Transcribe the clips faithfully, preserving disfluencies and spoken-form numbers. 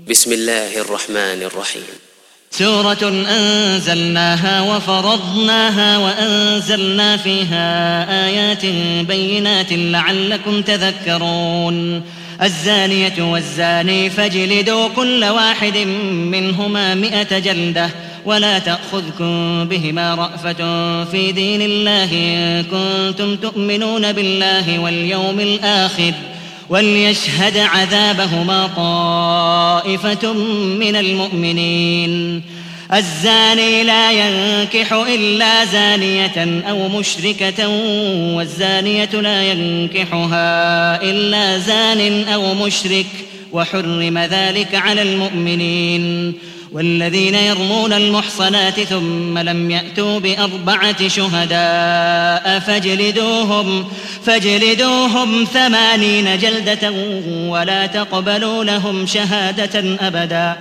بسم الله الرحمن الرحيم. سورة أنزلناها وفرضناها وأنزلنا فيها آيات بينات لعلكم تذكرون. الزانية والزاني فاجلدوا كل واحد منهما مئة جلدة ولا تأخذكم بهما رأفة في دين الله إن كنتم تؤمنون بالله واليوم الآخر وليشهد عذابهما طائفة من المؤمنين. الزاني لا ينكح إلا زانية أو مشركة والزانية لا ينكحها إلا زان أو مشرك وحرم ذلك على المؤمنين. والذين يرمون المحصنات ثم لم يأتوا بأربعة شهداء فاجلدوهم, فاجلدوهم ثمانين جلدة ولا تقبلوا لهم شهادة أبدا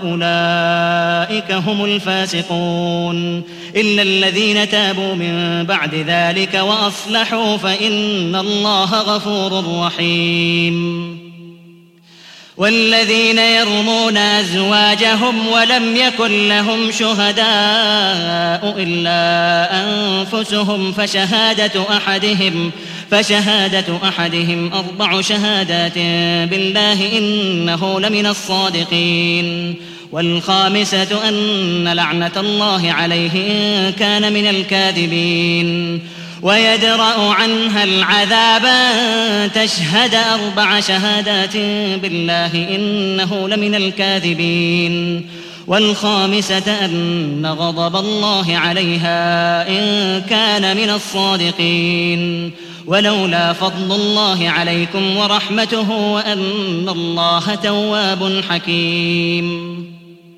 وأولئك هم الفاسقون إلا الذين تابوا من بعد ذلك وأصلحوا فإن الله غفور رحيم. والذين يرمون أزواجهم ولم يكن لهم شهداء إلا أنفسهم فشهادة أحدهم فشهادة أحدهم أربع شهادات بالله إنه لمن الصادقين. والخامسة أن لعنة الله عليه إن كان من الكاذبين. ويدرأ عنها العذاب أن تشهد أربع شهادات بالله إنه لمن الكاذبين. والخامسة أن غضب الله عليها إن كان من الصادقين. ولولا فضل الله عليكم ورحمته وأن الله تواب حكيم.